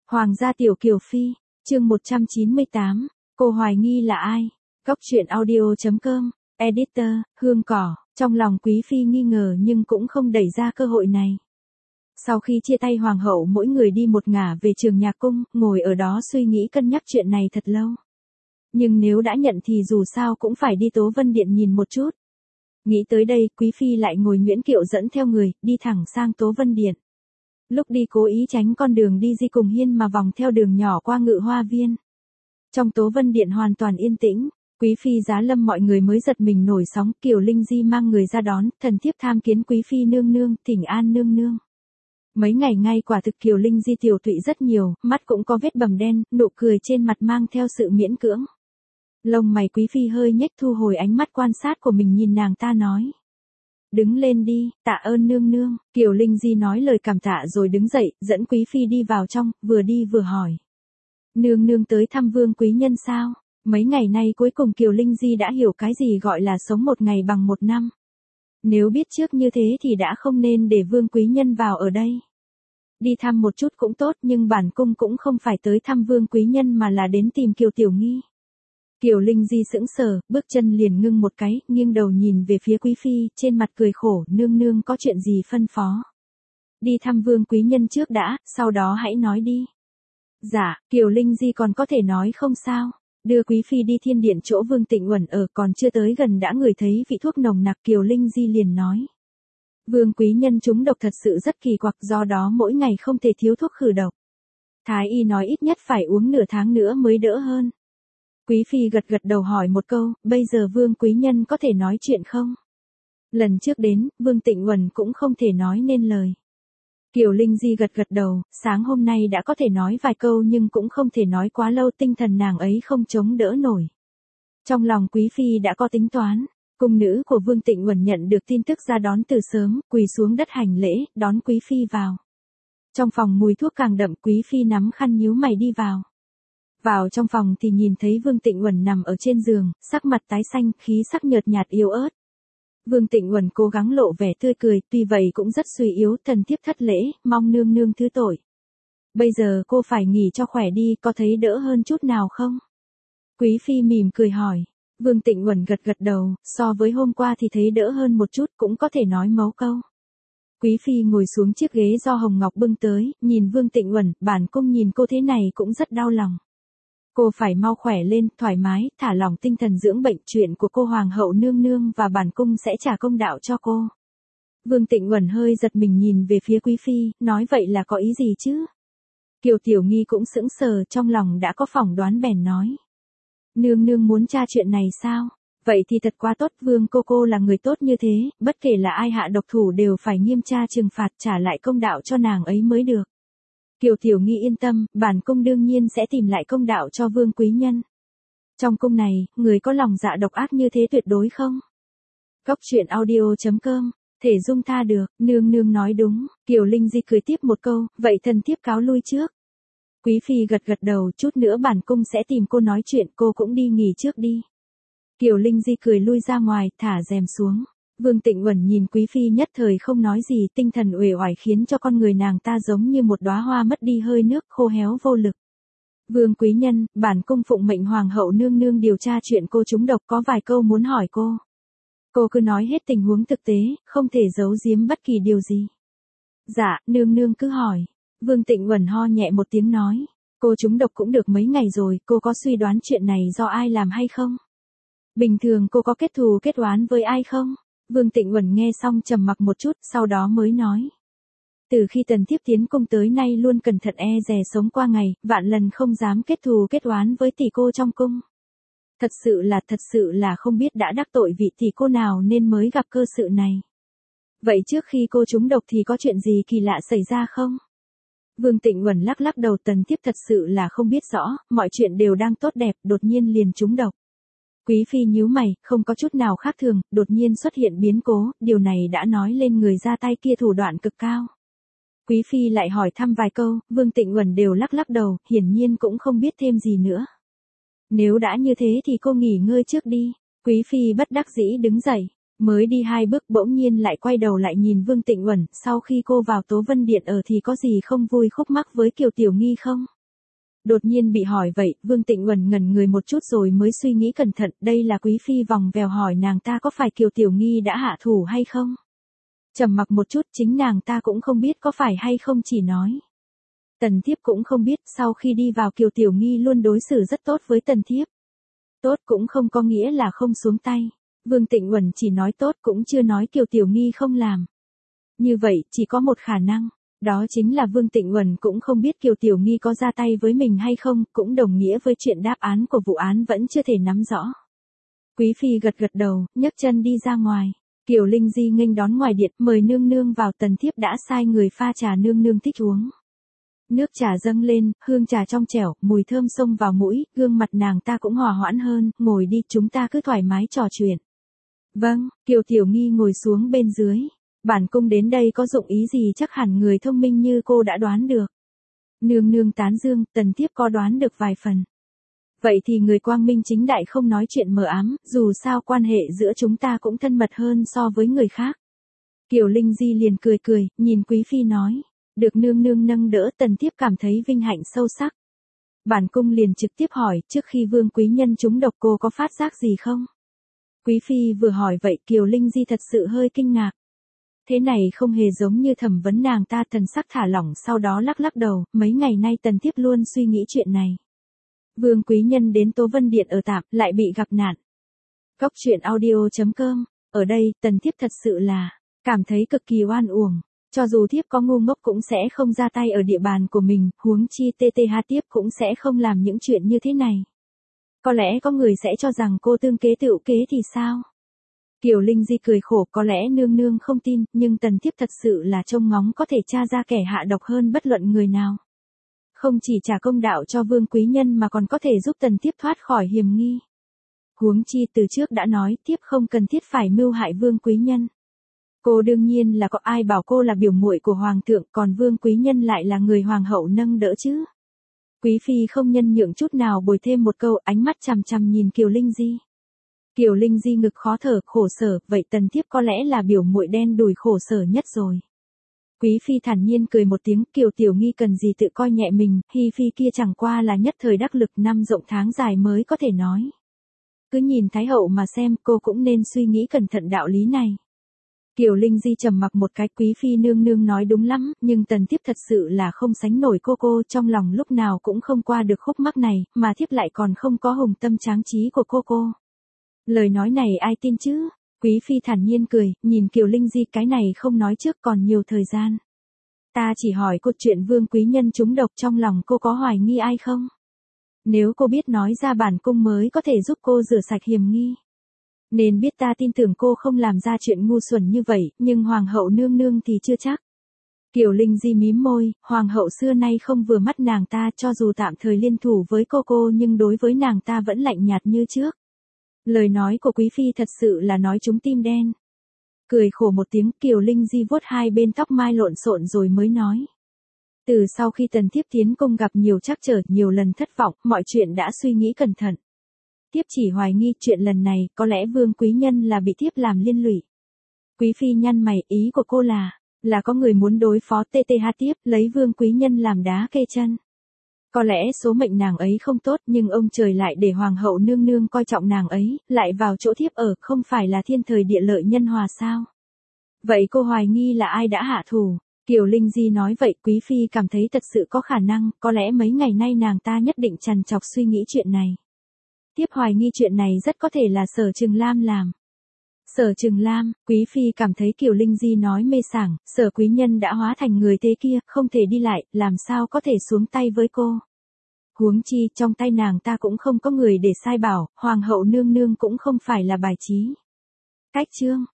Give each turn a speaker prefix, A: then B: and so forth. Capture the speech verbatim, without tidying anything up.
A: Hoàng gia tiểu kiều phi, chương một trăm chín mươi tám, cô hoài nghi là ai? Góc truyện audio chấm com, editor, Hương Cỏ, trong lòng quý phi nghi ngờ nhưng cũng không đẩy ra cơ hội này. Sau khi chia tay hoàng hậu mỗi người đi một ngả về trường nhạc cung, ngồi ở đó suy nghĩ cân nhắc chuyện này thật lâu. Nhưng nếu đã nhận thì dù sao cũng phải đi Tố Vân Điện nhìn một chút. Nghĩ tới đây, quý phi lại ngồi nhuyễn kiệu dẫn theo người, đi thẳng sang Tố Vân Điện. Lúc đi cố ý tránh con đường đi di cùng hiên mà vòng theo đường nhỏ qua Ngự Hoa Viên. Trong Tố Vân Điện hoàn toàn yên tĩnh, quý phi giá lâm mọi người mới giật mình nổi sóng. Kiều Linh Di mang người ra đón, thần thiếp tham kiến quý phi nương nương, thỉnh an nương nương. Mấy ngày ngay quả thực Kiều Linh Di tiểu tụy rất nhiều, mắt cũng có vết bầm đen, nụ cười trên mặt mang theo sự miễn cưỡng. Lông mày quý phi hơi nhếch thu hồi ánh mắt quan sát của mình nhìn nàng ta nói. Đứng lên đi, tạ ơn nương nương. Kiều Linh Di nói lời cảm tạ rồi đứng dậy, dẫn quý phi đi vào trong, vừa đi vừa hỏi. Nương nương tới thăm vương quý nhân sao? Mấy ngày nay cuối cùng Kiều Linh Di đã hiểu cái gì gọi là sống một ngày bằng một năm. Nếu biết trước như thế thì đã không nên để vương quý nhân vào ở đây. Đi thăm một chút cũng tốt nhưng bản cung cũng không phải tới thăm vương quý nhân mà là đến tìm Kiều Tiểu Nghi. Kiều Linh Di sững sờ, bước chân liền ngưng một cái, nghiêng đầu nhìn về phía quý phi, trên mặt cười khổ, nương nương có chuyện gì phân phó. Đi thăm vương quý nhân trước đã, sau đó hãy nói đi. Dạ, Kiều Linh Di còn có thể nói không sao. Đưa quý phi đi thiên điện chỗ Vương Tịnh Uẩn ở, còn chưa tới gần đã ngửi thấy vị thuốc nồng nặc. Kiều Linh Di liền nói. Vương quý nhân trúng độc thật sự rất kỳ quặc, do đó mỗi ngày không thể thiếu thuốc khử độc. Thái y nói ít nhất phải uống nửa tháng nữa mới đỡ hơn. Quý phi gật gật đầu hỏi một câu, bây giờ vương quý nhân có thể nói chuyện không? Lần trước đến, Vương Tịnh Uẩn cũng không thể nói nên lời. Kiều Linh Di gật gật đầu, sáng hôm nay đã có thể nói vài câu nhưng cũng không thể nói quá lâu, tinh thần nàng ấy không chống đỡ nổi. Trong lòng quý phi đã có tính toán, cung nữ của Vương Tịnh Uẩn nhận được tin tức ra đón từ sớm, quỳ xuống đất hành lễ, đón quý phi vào. Trong phòng mùi thuốc càng đậm, quý phi nắm khăn nhíu mày đi vào. Vào trong phòng thì nhìn thấy Vương Tịnh Uẩn nằm ở trên giường, sắc mặt tái xanh, khí sắc nhợt nhạt yếu ớt. Vương Tịnh Uẩn cố gắng lộ vẻ tươi cười, tuy vậy cũng rất suy yếu, thần thiếp thất lễ, mong nương nương thứ tội. Bây giờ cô phải nghỉ cho khỏe đi, có thấy đỡ hơn chút nào không? Quý phi mỉm cười hỏi. Vương Tịnh Uẩn gật gật đầu, so với hôm qua thì thấy đỡ hơn một chút, cũng có thể nói mấu câu. Quý phi ngồi xuống chiếc ghế do Hồng Ngọc bưng tới, nhìn Vương Tịnh Uẩn, bản cung nhìn cô thế này cũng rất đau lòng. Cô phải mau khỏe lên, thoải mái, thả lỏng tinh thần dưỡng bệnh, chuyện của cô hoàng hậu nương nương và bản cung sẽ trả công đạo cho cô. Vương Tịnh Uẩn hơi giật mình nhìn về phía quý phi, nói vậy là có ý gì chứ? Kiều Tiểu Nghi cũng sững sờ, trong lòng đã có phỏng đoán bèn nói. Nương nương muốn tra chuyện này sao? Vậy thì thật quá tốt, Vương cô cô là người tốt như thế, bất kể là ai hạ độc thủ đều phải nghiêm tra trừng phạt, trả lại công đạo cho nàng ấy mới được. Kiều Tiểu Nghi yên tâm, bản cung đương nhiên sẽ tìm lại công đạo cho vương quý nhân. Trong cung này, người có lòng dạ độc ác như thế tuyệt đối không? Góc truyện audio chấm com, thể dung tha được, nương nương nói đúng. Kiều Linh Di cười tiếp một câu, vậy thần thiếp cáo lui trước. Quý phi gật gật đầu, chút nữa bản cung sẽ tìm cô nói chuyện, cô cũng đi nghỉ trước đi. Kiều Linh Di cười lui ra ngoài, thả rèm xuống. Vương Tịnh Uẩn nhìn quý phi nhất thời không nói gì, tinh thần uể oải khiến cho con người nàng ta giống như một đóa hoa mất đi hơi nước, khô héo vô lực. Vương quý nhân, bản cung phụng mệnh hoàng hậu nương nương điều tra chuyện cô trúng độc, có vài câu muốn hỏi cô. Cô cứ nói hết tình huống thực tế, không thể giấu giếm bất kỳ điều gì. Dạ, nương nương cứ hỏi. Vương Tịnh Uẩn ho nhẹ một tiếng nói. Cô trúng độc cũng được mấy ngày rồi, cô có suy đoán chuyện này do ai làm hay không? Bình thường cô có kết thù kết oán với ai không? Vương Tịnh Uẩn nghe xong trầm mặc một chút, sau đó mới nói. Từ khi tần thiếp tiến cung tới nay luôn cẩn thận e dè sống qua ngày, vạn lần không dám kết thù kết oán với tỷ cô trong cung. Thật sự là thật sự là không biết đã đắc tội vị tỷ cô nào nên mới gặp cơ sự này. Vậy trước khi cô trúng độc thì có chuyện gì kỳ lạ xảy ra không? Vương Tịnh Uẩn lắc lắc đầu, tần thiếp thật sự là không biết rõ, mọi chuyện đều đang tốt đẹp, đột nhiên liền trúng độc. Quý phi nhíu mày, không có chút nào khác thường, đột nhiên xuất hiện biến cố, điều này đã nói lên người ra tay kia thủ đoạn cực cao. Quý phi lại hỏi thăm vài câu, Vương Tịnh Uẩn đều lắc lắc đầu, hiển nhiên cũng không biết thêm gì nữa. Nếu đã như thế thì cô nghỉ ngơi trước đi. Quý phi bất đắc dĩ đứng dậy, mới đi hai bước bỗng nhiên lại quay đầu lại nhìn Vương Tịnh Uẩn, sau khi cô vào Tố Vân Điện ở thì có gì không vui khúc mắc với Kiều Tiểu Nghi không? Đột nhiên bị hỏi vậy, Vương Tịnh Uẩn ngẩn người một chút rồi mới suy nghĩ cẩn thận, đây là quý phi vòng vèo hỏi nàng ta có phải Kiều Tiểu Nghi đã hạ thủ hay không? Trầm mặc một chút, chính nàng ta cũng không biết có phải hay không, chỉ nói. Tần thiếp cũng không biết, sau khi đi vào Kiều Tiểu Nghi luôn đối xử rất tốt với tần thiếp. Tốt cũng không có nghĩa là không xuống tay. Vương Tịnh Uẩn chỉ nói tốt cũng chưa nói Kiều Tiểu Nghi không làm. Như vậy, chỉ có một khả năng. Đó chính là Vương Tịnh Uẩn cũng không biết Kiều Tiểu Nghi có ra tay với mình hay không, cũng đồng nghĩa với chuyện đáp án của vụ án vẫn chưa thể nắm rõ. Quý phi gật gật đầu, nhấc chân đi ra ngoài. Kiều Linh Di nghênh đón ngoài điện, mời nương nương vào. Tần thiếp đã sai người pha trà nương nương thích uống. Nước trà dâng lên, hương trà trong trẻo, mùi thơm xông vào mũi, gương mặt nàng ta cũng hòa hoãn hơn, ngồi đi, chúng ta cứ thoải mái trò chuyện. Vâng, Kiều Tiểu Nghi ngồi xuống bên dưới. Bản cung đến đây có dụng ý gì, chắc hẳn người thông minh như cô đã đoán được. Nương nương tán dương, tần thiếp có đoán được vài phần. Vậy thì người quang minh chính đại không nói chuyện mờ ám, dù sao quan hệ giữa chúng ta cũng thân mật hơn so với người khác. Kiều Linh Di liền cười cười, nhìn quý phi nói. Được nương nương nâng đỡ, tần thiếp cảm thấy vinh hạnh sâu sắc. Bản cung liền trực tiếp hỏi, trước khi Vương quý nhân trúng độc cô có phát giác gì không? Quý phi vừa hỏi vậy, Kiều Linh Di thật sự hơi kinh ngạc. Thế này không hề giống như thẩm vấn nàng ta, thần sắc thả lỏng, sau đó lắc lắc đầu, mấy ngày nay tần thiếp luôn suy nghĩ chuyện này. Vương quý nhân đến Tố Vân Điện ở tạm, lại bị gặp nạn. Cốc truyện audio chấm com, ở đây, tần thiếp thật sự là, cảm thấy cực kỳ oan uổng. Cho dù thiếp có ngu ngốc cũng sẽ không ra tay ở địa bàn của mình, huống chi tê tê hát tiếp cũng sẽ không làm những chuyện như thế này. Có lẽ có người sẽ cho rằng cô tương kế tựu kế thì sao? Kiều Linh Di cười khổ, có lẽ nương nương không tin, nhưng tần thiếp thật sự là trông ngóng có thể tra ra kẻ hạ độc hơn bất luận người nào. Không chỉ trả công đạo cho Vương quý nhân mà còn có thể giúp tần thiếp thoát khỏi hiểm nghi. Huống chi từ trước đã nói, thiếp không cần thiết phải mưu hại Vương quý nhân. Cô đương nhiên là có ai bảo cô là biểu muội của hoàng thượng, còn Vương quý nhân lại là người hoàng hậu nâng đỡ chứ. Quý phi không nhân nhượng chút nào bồi thêm một câu, ánh mắt chằm chằm nhìn Kiều Linh Di. Kiều Linh Di ngực khó thở, khổ sở, vậy tần thiếp có lẽ là biểu muội đen đủi khổ sở nhất rồi. Quý phi thản nhiên cười một tiếng, Kiều Tiểu Nghi cần gì tự coi nhẹ mình, hi phi kia chẳng qua là nhất thời đắc lực, năm rộng tháng dài mới có thể nói. Cứ nhìn Thái hậu mà xem, cô cũng nên suy nghĩ cẩn thận đạo lý này. Kiều Linh Di trầm mặc một cái, quý phi nương nương nói đúng lắm, nhưng tần thiếp thật sự là không sánh nổi cô cô, trong lòng lúc nào cũng không qua được khúc mắc này, mà thiếp lại còn không có hùng tâm tráng trí của cô cô. Lời nói này ai tin chứ? Quý phi thản nhiên cười, nhìn Kiều Linh Di, cái này không nói trước, còn nhiều thời gian. Ta chỉ hỏi cô chuyện Vương quý nhân trúng độc, trong lòng cô có hoài nghi ai không? Nếu cô biết nói ra, bản cung mới có thể giúp cô rửa sạch hiểm nghi. Nên biết ta tin tưởng cô không làm ra chuyện ngu xuẩn như vậy, nhưng hoàng hậu nương nương thì chưa chắc. Kiều Linh Di mím môi, hoàng hậu xưa nay không vừa mắt nàng ta, cho dù tạm thời liên thủ với cô cô nhưng đối với nàng ta vẫn lạnh nhạt như trước. Lời nói của quý phi thật sự là nói trúng tim đen. Cười khổ một tiếng, Kiều Linh Di vuốt hai bên tóc mai lộn xộn rồi mới nói. Từ sau khi tần thiếp tiến cung gặp nhiều trắc trở, nhiều lần thất vọng, mọi chuyện đã suy nghĩ cẩn thận. Thiếp chỉ hoài nghi chuyện lần này, có lẽ Vương quý nhân là bị thiếp làm liên lụy. Quý phi nhăn mày, ý của cô là, là có người muốn đối phó tê tê hát tiếp, lấy Vương quý nhân làm đá kê chân. Có lẽ số mệnh nàng ấy không tốt, nhưng ông trời lại để hoàng hậu nương nương coi trọng nàng ấy, lại vào chỗ thiếp ở, không phải là thiên thời địa lợi nhân hòa sao? Vậy cô hoài nghi là ai đã hạ thủ? Kiều Linh Di nói vậy, quý phi cảm thấy thật sự có khả năng, có lẽ mấy ngày nay nàng ta nhất định trằn trọc suy nghĩ chuyện này. Tiếp hoài nghi chuyện này rất có thể là Sở Trừng Lam làm. Sở Trừng Lam, quý phi cảm thấy Kiều Linh Di nói mê sảng, Sở quý nhân đã hóa thành người thế kia, không thể đi lại, làm sao có thể xuống tay với cô. Huống chi, trong tay nàng ta cũng không có người để sai bảo, hoàng hậu nương nương cũng không phải là bài trí. Cách chương